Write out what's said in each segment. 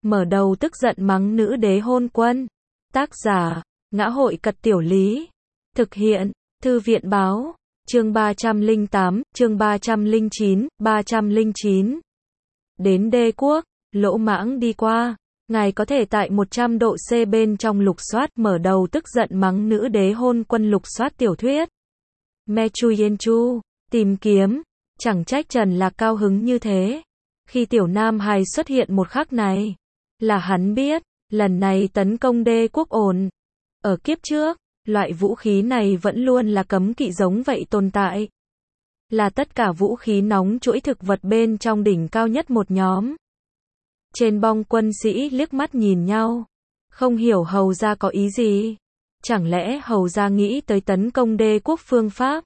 mở đầu tức giận mắng nữ đế hôn quân. Tác giả, Ngã Hội Cật Tiểu Lý. Thực hiện, Thư viện Báo. Chương 308, chương 309, 309. Đến đế quốc, Lỗ Mãng đi qua. Ngài có thể tại 100 độ C bên trong lục soát mở đầu tức giận mắng nữ đế hôn quân lục soát tiểu thuyết. Mechu Yenchu, tìm kiếm. Chẳng trách Trần Lạc cao hứng như thế. Khi tiểu nam hài xuất hiện một khắc này, là hắn biết, lần này tấn công đế quốc ổn. Ở kiếp trước, loại vũ khí này vẫn luôn là cấm kỵ giống vậy tồn tại. Là tất cả vũ khí nóng chuỗi thực vật bên trong đỉnh cao nhất một nhóm. Trên bong quân sĩ liếc mắt nhìn nhau. Không hiểu hầu ra có ý gì. Chẳng lẽ hầu ra nghĩ tới tấn công đế quốc phương pháp?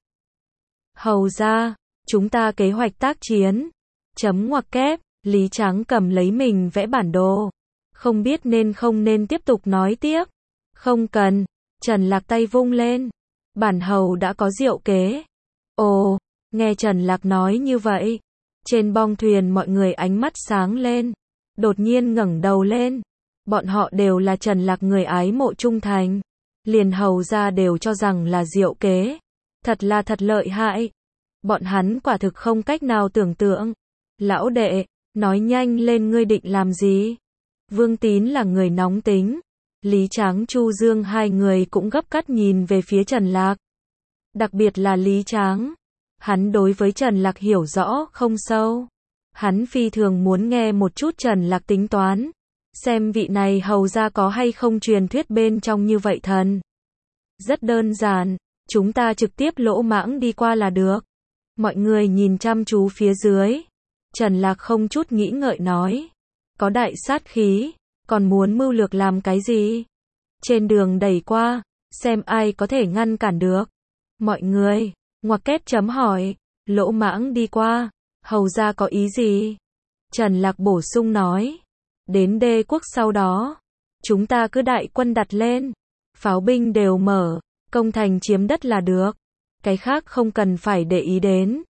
Hầu ra, chúng ta kế hoạch tác chiến. Chấm ngoặc kép, Lý Tráng cầm lấy mình vẽ bản đồ. Không biết nên không nên tiếp tục nói tiếp. Không cần, Trần Lạc tay vung lên. Bản hầu đã có diệu kế. Ồ, nghe Trần Lạc nói như vậy. Trên bong thuyền mọi người ánh mắt sáng lên. Đột nhiên ngẩng đầu lên. Bọn họ đều là Trần Lạc người ái mộ trung thành. Liền hầu ra đều cho rằng là diệu kế. Thật là thật lợi hại. Bọn hắn quả thực không cách nào tưởng tượng. Lão đệ, nói nhanh lên ngươi định làm gì? Vương Tín là người nóng tính. Lý Tráng Chu Dương hai người cũng gấp gáp nhìn về phía Trần Lạc. Đặc biệt là Lý Tráng. Hắn đối với Trần Lạc hiểu rõ không sâu. Hắn phi thường muốn nghe một chút Trần Lạc tính toán. Xem vị này hầu ra có hay không truyền thuyết bên trong như vậy thần. Rất đơn giản, chúng ta trực tiếp Lỗ Mãng đi qua là được. Mọi người nhìn chăm chú phía dưới. Trần Lạc không chút nghĩ ngợi nói. Có đại sát khí, còn muốn mưu lược làm cái gì? Trên đường đẩy qua, xem ai có thể ngăn cản được. Mọi người, ngoặc kép chấm hỏi, Lỗ Mãng đi qua, hầu ra có ý gì? Trần Lạc bổ sung nói. Đến đế quốc sau đó, chúng ta cứ đại quân đặt lên. Pháo binh đều mở, công thành chiếm đất là được. Cái khác không cần phải để ý đến.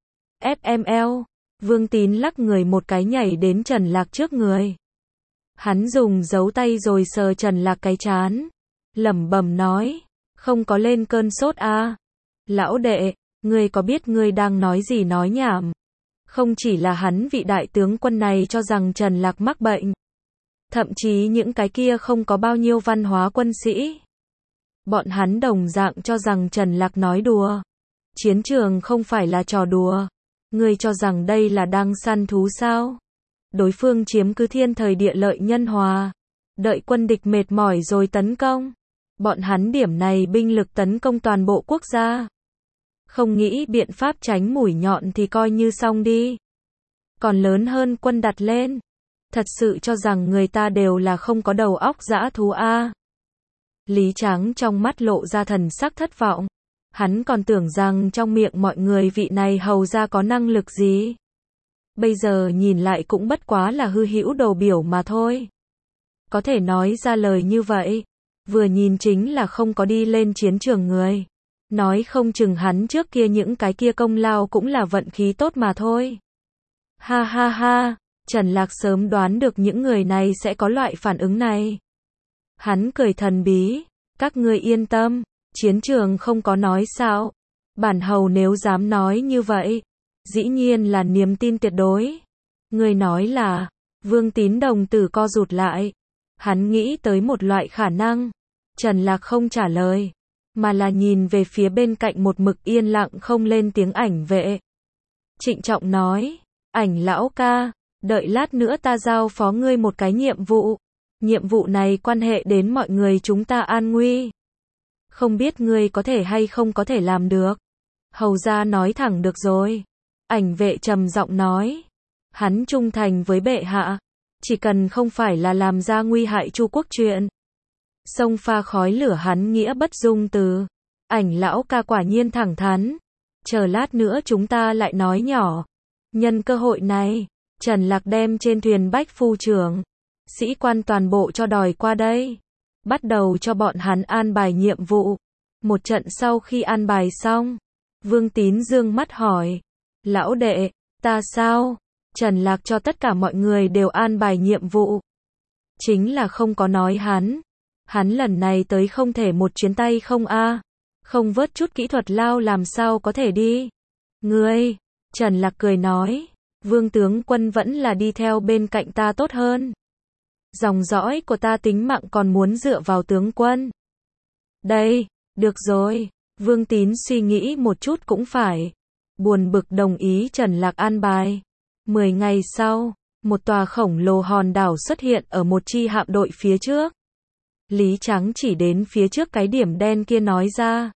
FML, Vương Tín lắc người một cái nhảy đến Trần Lạc trước người. Hắn dùng dấu tay rồi sờ Trần Lạc cái trán. Lẩm bẩm nói. Không có lên cơn sốt à? Lão đệ, ngươi có biết ngươi đang nói gì nói nhảm? Không chỉ là hắn vị đại tướng quân này cho rằng Trần Lạc mắc bệnh. Thậm chí những cái kia không có bao nhiêu văn hóa quân sĩ. Bọn hắn đồng dạng cho rằng Trần Lạc nói đùa. Chiến trường không phải là trò đùa. Ngươi cho rằng đây là đang săn thú sao? Đối phương chiếm cứ thiên thời địa lợi nhân hòa. Đợi quân địch mệt mỏi rồi tấn công. Bọn hắn điểm này binh lực tấn công toàn bộ quốc gia. Không nghĩ biện pháp tránh mũi nhọn thì coi như xong đi. Còn lớn hơn quân đặt lên. Thật sự cho rằng người ta đều là không có đầu óc dã thú a. Lý Tráng trong mắt lộ ra thần sắc thất vọng. Hắn còn tưởng rằng trong miệng mọi người vị này hầu ra có năng lực gì. Bây giờ nhìn lại cũng bất quá là hư hữu đồ biểu mà thôi. Có thể nói ra lời như vậy. Vừa nhìn chính là không có đi lên chiến trường người. Nói không chừng hắn trước kia những cái kia công lao cũng là vận khí tốt mà thôi. Ha ha ha, Trần Lạc sớm đoán được những người này sẽ có loại phản ứng này. Hắn cười thần bí. Các ngươi yên tâm. Chiến trường không có nói sao. Bản hầu nếu dám nói như vậy. Dĩ nhiên là niềm tin tuyệt đối. Người nói là. Vương Tín đồng tử co rụt lại. Hắn nghĩ tới một loại khả năng. Trần Lạc không trả lời. Mà là nhìn về phía bên cạnh một mực yên lặng không lên tiếng ảnh vệ. Trịnh trọng nói. Ảnh lão ca. Đợi lát nữa ta giao phó ngươi một cái nhiệm vụ. Nhiệm vụ này quan hệ đến mọi người chúng ta an nguy. Không biết ngươi có thể hay không có thể làm được. Hầu ra nói thẳng được rồi. Ảnh vệ trầm giọng nói. Hắn trung thành với bệ hạ. Chỉ cần không phải là làm ra nguy hại Chu quốc chuyện. Sông pha khói lửa hắn nghĩa bất dung từ. Ảnh lão ca quả nhiên thẳng thắn. Chờ lát nữa chúng ta lại nói nhỏ. Nhân cơ hội này, Trần Lạc đem trên thuyền bách phu trưởng. Sĩ quan toàn bộ cho đòi qua đây. Bắt đầu cho bọn hắn an bài nhiệm vụ. Một trận sau khi an bài xong, Vương Tín dương mắt hỏi. Lão đệ, ta sao? Trần Lạc cho tất cả mọi người đều an bài nhiệm vụ. chính là không có nói hắn lần này tới không thể một chuyến tay không a, không vớt chút kỹ thuật lao làm sao có thể đi. Ngươi, Trần Lạc cười nói, Vương tướng quân vẫn là đi theo bên cạnh ta tốt hơn. Dòng dõi của ta tính mạng còn muốn dựa vào tướng quân. Đây, được rồi, Vương Tín suy nghĩ một chút cũng phải. Buồn bực đồng ý Trần Lạc an bài. 10 ngày sau, một tòa khổng lồ hòn đảo xuất hiện ở một chi hạm đội phía trước. Lý Trắng chỉ đến phía trước cái điểm đen kia nói ra.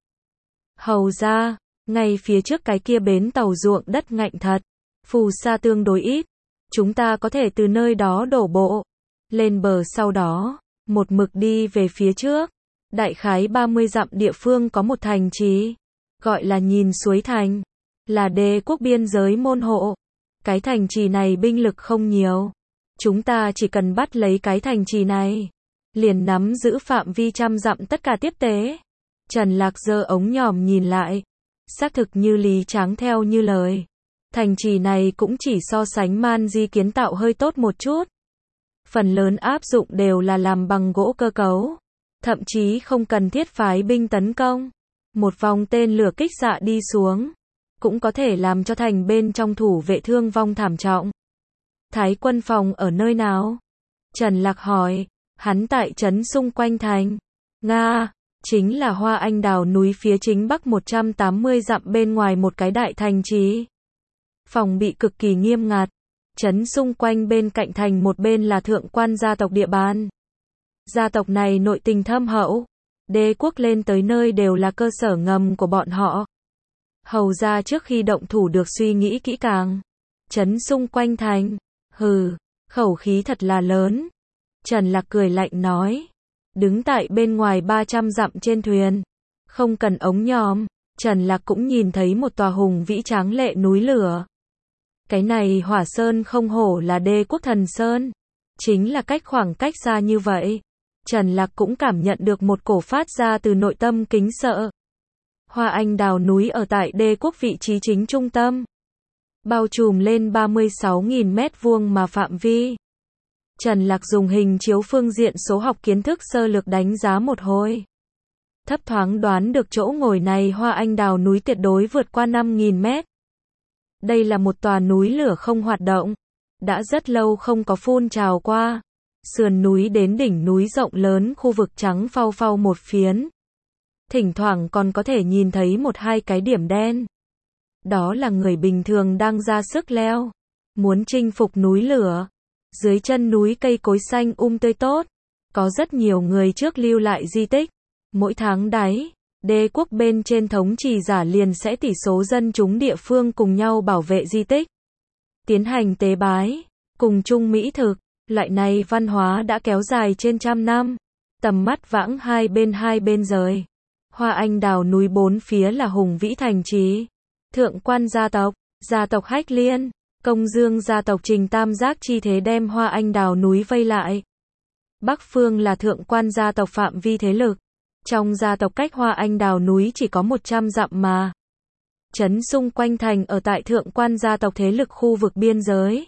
Hầu ra, ngay phía trước cái kia bến tàu ruộng đất ngạnh thật. Phù sa tương đối ít. Chúng ta có thể từ nơi đó đổ bộ. Lên bờ sau đó, một mực đi về phía trước. Đại khái 30 dặm địa phương có một thành trì. Gọi là Nhìn Suối Thành. Là đế quốc biên giới môn hộ. Cái thành trì này binh lực không nhiều. Chúng ta chỉ cần bắt lấy cái thành trì này. Liền nắm giữ phạm vi trăm dặm tất cả tiếp tế. Trần Lạc giơ ống nhòm nhìn lại. Xác thực như Lý Tráng theo như lời. Thành trì này cũng chỉ so sánh Man Di kiến tạo hơi tốt một chút. Phần lớn áp dụng đều là làm bằng gỗ cơ cấu. Thậm chí không cần thiết phái binh tấn công. Một vòng tên lửa kích xạ đi xuống. Cũng có thể làm cho thành bên trong thủ vệ thương vong thảm trọng. Thái quân phòng ở nơi nào? Trần Lạc hỏi. Hắn tại trấn xung quanh thành. Nga, chính là Hoa Anh Đào núi phía chính bắc 180 dặm bên ngoài một cái đại thành trì. Phòng bị cực kỳ nghiêm ngặt. Trấn xung quanh bên cạnh thành một bên là thượng quan gia tộc địa bàn. Gia tộc này nội tình thâm hậu. Đế quốc lên tới nơi đều là cơ sở ngầm của bọn họ. Hầu ra trước khi động thủ được suy nghĩ kỹ càng. Trấn xung quanh thành. Hừ, khẩu khí thật là lớn. Trần Lạc cười lạnh nói. Đứng tại bên ngoài 300 dặm trên thuyền. Không cần ống nhòm. Trần Lạc cũng nhìn thấy một tòa hùng vĩ tráng lệ núi lửa. Cái này Hỏa Sơn không hổ là đế quốc thần sơn. Chính là khoảng cách xa như vậy. Trần Lạc cũng cảm nhận được một cổ phát ra từ nội tâm kính sợ. Hoa Anh Đào núi ở tại đế quốc vị trí chính trung tâm. Bao trùm lên 36.000 mét vuông mà phạm vi. Trần Lạc dùng hình chiếu phương diện số học kiến thức sơ lược đánh giá một hồi. Thấp thoáng đoán được chỗ ngồi này Hoa Anh Đào núi tuyệt đối vượt qua 5.000 mét. Đây là một tòa núi lửa không hoạt động. Đã rất lâu không có phun trào qua. Sườn núi đến đỉnh núi rộng lớn khu vực trắng phau phau một phiến. Thỉnh thoảng còn có thể nhìn thấy một hai cái điểm đen. Đó là người bình thường đang ra sức leo. Muốn chinh phục núi lửa. Dưới chân núi cây cối xanh tươi tốt. Có rất nhiều người trước lưu lại di tích. Mỗi tháng đáy, đế quốc bên trên thống trì giả liền sẽ tỷ số dân chúng địa phương cùng nhau bảo vệ di tích. Tiến hành tế bái, cùng chung mỹ thực. Loại này văn hóa đã kéo dài trên trăm năm. Tầm mắt vãng hai bên rời. Hoa Anh Đào núi bốn phía là hùng vĩ thành trì. Thượng quan gia tộc Hách Liên, Công Dương gia tộc Trình Tam Giác chi thế đem Hoa Anh Đào núi vây lại. Bắc phương là thượng quan gia tộc phạm vi thế lực. Trong gia tộc cách Hoa Anh Đào núi chỉ có 100 dặm mà. Trấn xung quanh thành ở tại thượng quan gia tộc thế lực khu vực biên giới.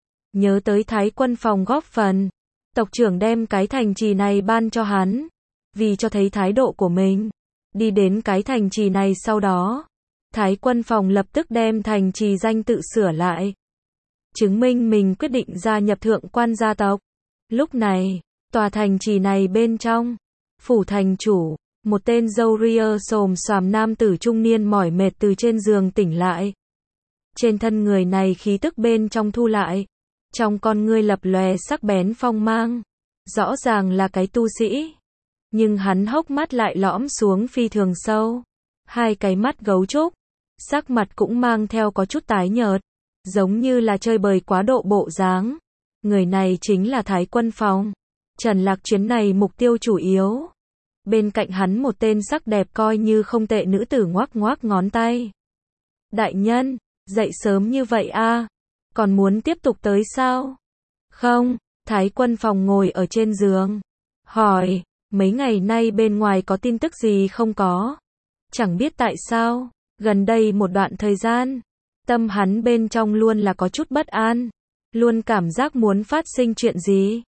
Nhớ tới Thái quân phòng góp phần. Tộc trưởng đem cái thành trì này ban cho hắn. Vì cho thấy thái độ của mình. Đi đến cái thành trì này sau đó. Thái quân phòng lập tức đem thành trì danh tự sửa lại. Chứng minh mình quyết định gia nhập thượng quan gia tộc. Lúc này, tòa thành trì này bên trong. Phủ thành chủ, một tên râu ria xồm xoàm nam tử trung niên mỏi mệt từ trên giường tỉnh lại. Trên thân người này khí tức bên trong thu lại. Trong con ngươi lập lòe sắc bén phong mang. Rõ ràng là cái tu sĩ. Nhưng hắn hốc mắt lại lõm xuống phi thường sâu. Hai cái mắt gấu trúc. Sắc mặt cũng mang theo có chút tái nhợt. Giống như là chơi bời quá độ bộ dáng. Người này chính là Thái quân phòng. Trần Lạc chuyến này mục tiêu chủ yếu. Bên cạnh hắn một tên sắc đẹp coi như không tệ nữ tử ngoác ngoác ngón tay. Đại nhân, dậy sớm như vậy a, còn muốn tiếp tục tới sao? Không, Thái quân phòng ngồi ở trên giường. Hỏi, mấy ngày nay bên ngoài có tin tức gì không có? Chẳng biết tại sao, gần đây một đoạn thời gian, tâm hắn bên trong luôn là có chút bất an. Luôn cảm giác muốn phát sinh chuyện gì.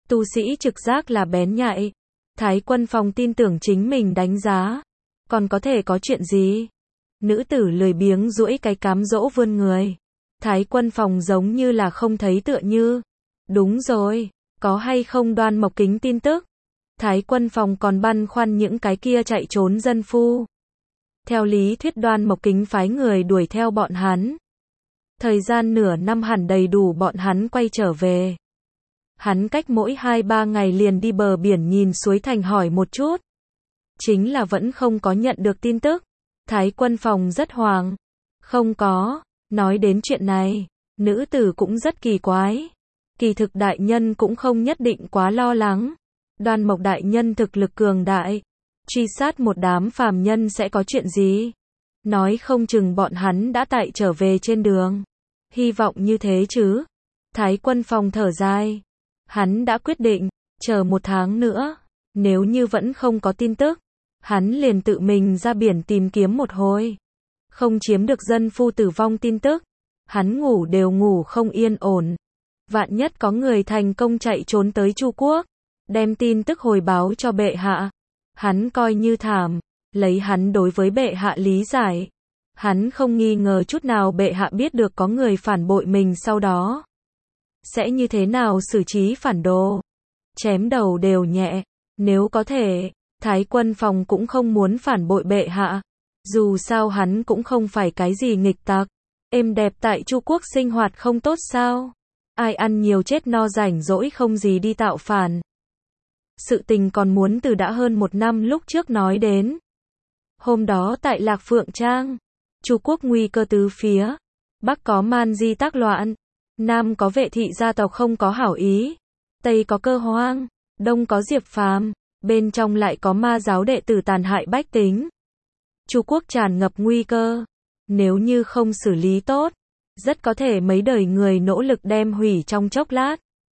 Tu sĩ trực giác là bén nhạy. Thái Quân Phong tin tưởng chính mình đánh giá. Còn có thể có chuyện gì? Nữ tử lười biếng duỗi cái cám dỗ vươn người. Thái Quân Phong giống như là không thấy tựa như. Đúng rồi, có hay không Đoan Mộc Kính tin tức? Thái Quân Phong còn băn khoăn những cái kia chạy trốn dân phu. Theo lý thuyết Đoan Mộc Kính phái người đuổi theo bọn hắn. Thời gian nửa năm hẳn đầy đủ bọn hắn quay trở về. Hắn cách mỗi 2-3 ngày liền đi bờ biển nhìn suối Thành hỏi một chút. Chính là vẫn không có nhận được tin tức. Thái Quân Phong rất hoảng. Không có. Nói đến chuyện này, nữ tử cũng rất kỳ quái. Kỳ thực đại nhân cũng không nhất định quá lo lắng. Đoan Mộc đại nhân thực lực cường đại. Truy sát một đám phàm nhân sẽ có chuyện gì? Nói không chừng bọn hắn đã tại trở về trên đường. Hy vọng như thế chứ. Thái Quân Phong thở dài. Hắn đã quyết định, chờ 1 tháng nữa. Nếu như vẫn không có tin tức, hắn liền tự mình ra biển tìm kiếm một hồi. Không chiếm được dân phu tử vong tin tức. Hắn ngủ đều ngủ không yên ổn. Vạn nhất có người thành công chạy trốn tới Chu Quốc. Đem tin tức hồi báo cho bệ hạ. Hắn coi như thảm. Lấy hắn đối với bệ hạ lý giải. Hắn không nghi ngờ chút nào bệ hạ biết được có người phản bội mình sau đó. Sẽ như thế nào xử trí phản đồ? Chém đầu đều nhẹ. Nếu có thể, Thái Quân Phong cũng không muốn phản bội bệ hạ. Dù sao hắn cũng không phải cái gì nghịch tặc. Êm đẹp tại Chu Quốc sinh hoạt không tốt sao? Ai ăn nhiều chết no rảnh rỗi không gì đi tạo phản. Sự tình còn muốn từ đã hơn 1 năm lúc trước nói đến. Hôm đó tại Lạc Phượng Trang, Chu Quốc nguy cơ tứ phía. Bắc có man di tác loạn. Nam có vệ thị gia tộc không có hảo ý. Tây có Cơ Hoang. Đông có Diệp Phàm. Bên trong lại có ma giáo đệ tử tàn hại bách tính. Chu Quốc tràn ngập nguy cơ. Nếu như không xử lý tốt, rất có thể mấy đời người nỗ lực đem hủy trong chốc lát.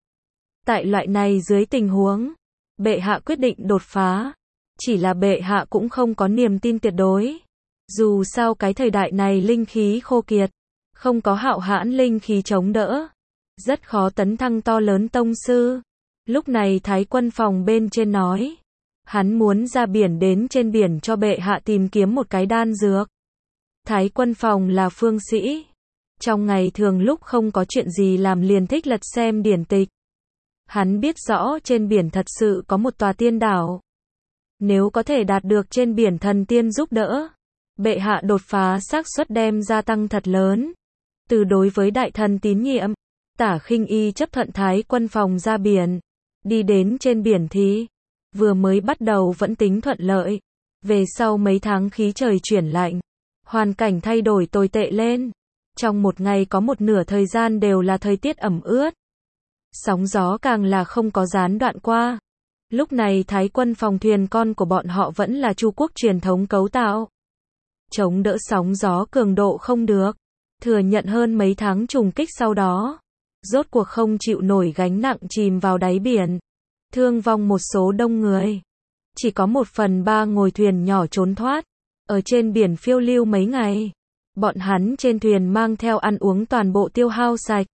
Tại loại này dưới tình huống, bệ hạ quyết định đột phá. Chỉ là bệ hạ cũng không có niềm tin tuyệt đối. Dù sao cái thời đại này linh khí khô kiệt, không có hạo hãn linh khí chống đỡ. Rất khó tấn thăng to lớn tông sư. Lúc này Thái Quân Phong bên trên nói. Hắn muốn ra biển đến trên biển cho bệ hạ tìm kiếm một cái đan dược. Thái Quân Phong là phương sĩ. Trong ngày thường lúc không có chuyện gì làm liền thích lật xem điển tịch. Hắn biết rõ trên biển thật sự có một tòa tiên đảo. Nếu có thể đạt được trên biển thần tiên giúp đỡ, bệ hạ đột phá xác suất đem gia tăng thật lớn. Từ đối với đại thần tín nhiệm, Tả Khinh Y chấp thuận Thái Quân Phong ra biển. Đi đến trên biển thì, vừa mới bắt đầu vẫn tính thuận lợi. Về sau mấy tháng khí trời chuyển lạnh, hoàn cảnh thay đổi tồi tệ lên. Trong một ngày có một nửa thời gian đều là thời tiết ẩm ướt. Sóng gió càng là không có gián đoạn qua. Lúc này Thái Quân Phong thuyền con của bọn họ vẫn là Chu Quốc truyền thống cấu tạo. Chống đỡ sóng gió cường độ không được. Thừa nhận hơn mấy tháng trùng kích sau đó. Rốt cuộc không chịu nổi gánh nặng chìm vào đáy biển. Thương vong một số đông người. Chỉ có 1/3 ngồi thuyền nhỏ trốn thoát. Ở trên biển phiêu lưu mấy ngày. Bọn hắn trên thuyền mang theo ăn uống toàn bộ tiêu hao sạch.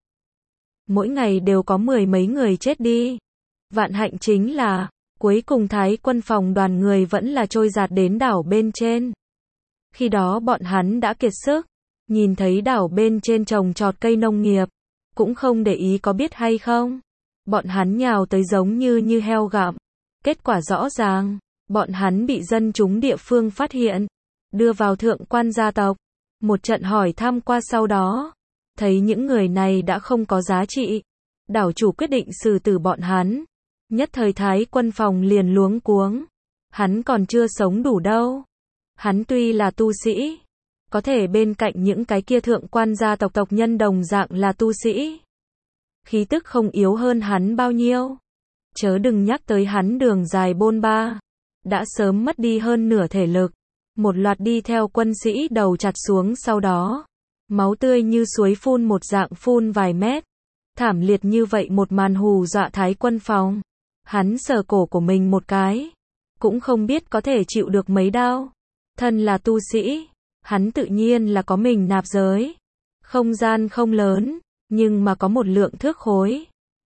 Mỗi ngày đều có 10 mấy người chết đi. Vạn hạnh chính là, cuối cùng Thái Quân Phong đoàn người vẫn là trôi dạt đến đảo bên trên. Khi đó bọn hắn đã kiệt sức. Nhìn thấy đảo bên trên trồng trọt cây nông nghiệp. Cũng không để ý có biết hay không. Bọn hắn nhào tới giống như heo gặm. Kết quả rõ ràng, bọn hắn bị dân chúng địa phương phát hiện. Đưa vào thượng quan gia tộc. Một trận hỏi thăm qua sau đó. Thấy những người này đã không có giá trị. Đảo chủ quyết định xử tử bọn hắn. Nhất thời Thái Quân Phong liền luống cuống. Hắn còn chưa sống đủ đâu. Hắn tuy là tu sĩ. Có thể bên cạnh những cái kia thượng quan gia tộc tộc nhân đồng dạng là tu sĩ. Khí tức không yếu hơn hắn bao nhiêu. Chớ đừng nhắc tới hắn đường dài bôn ba. Đã sớm mất đi hơn nửa thể lực. Một loạt đi theo quân sĩ đầu chặt xuống sau đó. Máu tươi như suối phun một dạng phun vài mét. Thảm liệt như vậy một màn hù dọa Thái Quân Phong. Hắn sờ cổ của mình một cái. Cũng không biết có thể chịu được mấy đao. Thân là tu sĩ. Hắn tự nhiên là có mình nạp giới. Không gian không lớn. Nhưng mà có một lượng thước khối.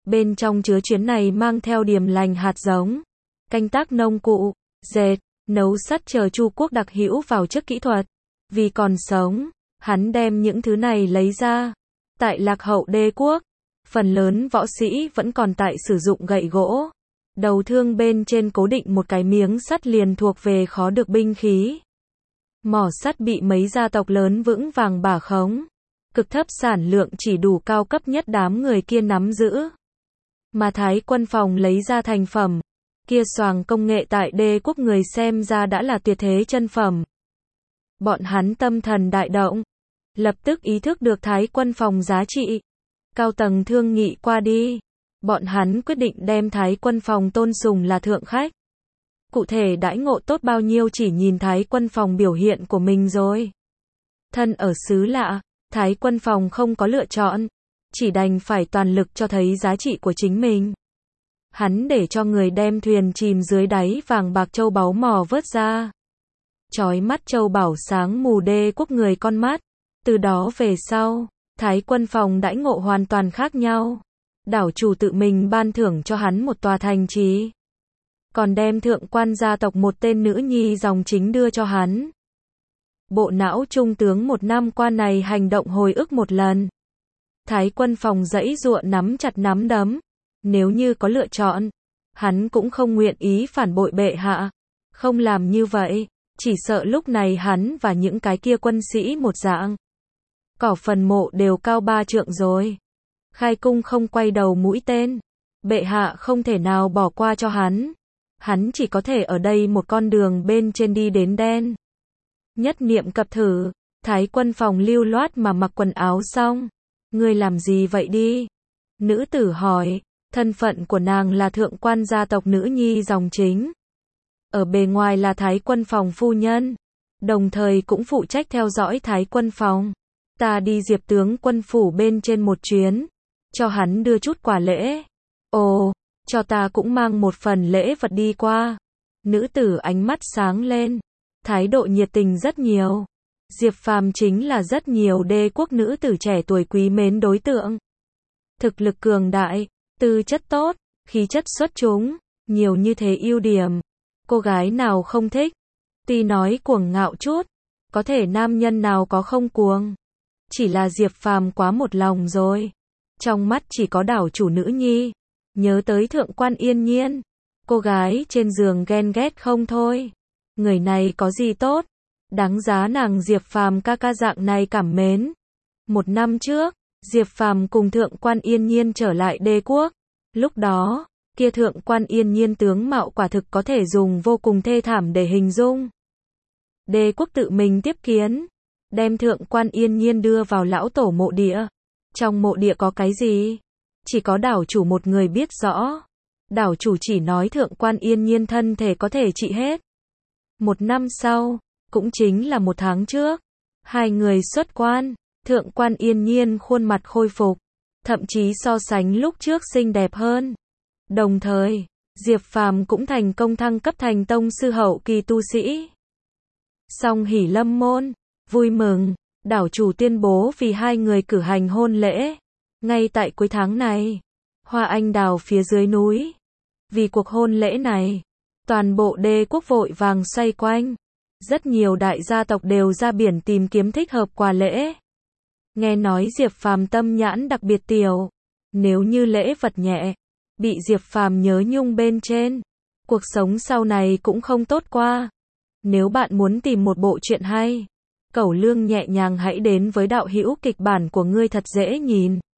Bên trong chứa chuyến này mang theo điềm lành hạt giống, canh tác nông cụ, dệt, nấu sắt chờ Chu Quốc đặc hữu vào chức kỹ thuật. Vì còn sống, hắn đem những thứ này lấy ra. Tại Lạc Hậu Đế quốc, phần lớn võ sĩ vẫn còn tại sử dụng gậy gỗ. Đầu thương bên trên cố định một cái miếng sắt liền thuộc về khó được binh khí. Mỏ sắt bị mấy gia tộc lớn vững vàng bả khống. Cực thấp sản lượng chỉ đủ cao cấp nhất đám người kia nắm giữ. Mà Thái Quân Phòng lấy ra thành phẩm. Kia xoàng công nghệ tại Đế quốc người xem ra đã là tuyệt thế chân phẩm. Bọn hắn tâm thần đại động. Lập tức ý thức được Thái Quân Phòng giá trị. Cao tầng thương nghị qua đi. Bọn hắn quyết định đem Thái Quân Phòng tôn sùng là thượng khách. Cụ thể đãi ngộ tốt bao nhiêu chỉ nhìn Thái Quân Phòng biểu hiện của mình rồi. Thân ở xứ lạ, Thái Quân Phòng không có lựa chọn. Chỉ đành phải toàn lực cho thấy giá trị của chính mình. Hắn để cho người đem thuyền chìm dưới đáy vàng bạc châu báu mò vớt ra. Chói mắt châu bảo sáng mù Đế quốc người con mắt. Từ đó về sau, Thái Quân Phòng đãi ngộ hoàn toàn khác nhau. Đảo chủ tự mình ban thưởng cho hắn một tòa thành trì. Còn đem thượng quan gia tộc một tên nữ nhi dòng chính đưa cho hắn. Bộ não trung tướng một năm qua này hành động hồi ức một lần. Thái Quân Phòng giãy giụa nắm chặt nắm đấm. Nếu như có lựa chọn, hắn cũng không nguyện ý phản bội bệ hạ. Không làm như vậy, chỉ sợ lúc này hắn và những cái kia quân sĩ một dạng. Cỏ phần mộ đều cao 3 trượng rồi. Khai cung không quay đầu mũi tên. Bệ hạ không thể nào bỏ qua cho hắn. Hắn chỉ có thể ở đây một con đường bên trên đi đến đen. Nhất niệm cập thử, Thái Quân Phòng lưu loát mà mặc quần áo xong. Ngươi làm gì vậy đi? Nữ tử hỏi, thân phận của nàng là thượng quan gia tộc nữ nhi dòng chính. Ở bề ngoài là Thái Quân Phòng phu nhân. Đồng thời cũng phụ trách theo dõi Thái Quân Phòng. Ta đi Diệp tướng quân phủ bên trên một chuyến. Cho hắn đưa chút quà lễ. Ồ, cho ta cũng mang một phần lễ vật đi qua. Nữ tử ánh mắt sáng lên. Thái độ nhiệt tình rất nhiều. Diệp Phàm chính là rất nhiều Đế quốc nữ tử trẻ tuổi quý mến đối tượng. Thực lực cường đại, tư chất tốt, khí chất xuất chúng, nhiều như thế ưu điểm. Cô gái nào không thích? Tuy nói cuồng ngạo chút, có thể nam nhân nào có không cuồng. Chỉ là Diệp Phàm quá một lòng rồi. Trong mắt chỉ có đảo chủ nữ nhi. Nhớ tới thượng quan Yên Nhiên. Cô gái trên giường ghen ghét không thôi. Người này có gì tốt? Đáng giá nàng Diệp Phàm ca ca dạng này cảm mến. Một năm trước, Diệp Phàm cùng thượng quan Yên Nhiên trở lại Đế quốc. Lúc đó, kia thượng quan Yên Nhiên tướng mạo quả thực có thể dùng vô cùng thê thảm để hình dung. Đế quốc tự mình tiếp kiến. Đem thượng quan Yên Nhiên đưa vào lão tổ mộ địa. Trong mộ địa có cái gì? Chỉ có đảo chủ một người biết rõ. Đảo chủ chỉ nói thượng quan Yên Nhiên thân thể có thể trị hết. Một năm sau, cũng chính là một tháng trước, hai người xuất quan, thượng quan Yên Nhiên khuôn mặt khôi phục, thậm chí so sánh lúc trước xinh đẹp hơn. Đồng thời, Diệp Phàm cũng thành công thăng cấp thành tông sư hậu kỳ tu sĩ. Song hỷ lâm môn, vui mừng, đảo chủ tuyên bố vì hai người cử hành hôn lễ. Ngay tại cuối tháng này, hoa anh đào phía dưới núi. Vì cuộc hôn lễ này, toàn bộ Đế quốc vội vàng xoay quanh. Rất nhiều đại gia tộc đều ra biển tìm kiếm thích hợp quà lễ. Nghe nói Diệp Phàm tâm nhãn đặc biệt tiểu. Nếu như lễ vật nhẹ, bị Diệp Phàm nhớ nhung bên trên, cuộc sống sau này cũng không tốt qua. Nếu bạn muốn tìm một bộ truyện hay, cẩu lương nhẹ nhàng hãy đến với đạo hữu kịch bản của ngươi thật dễ nhìn.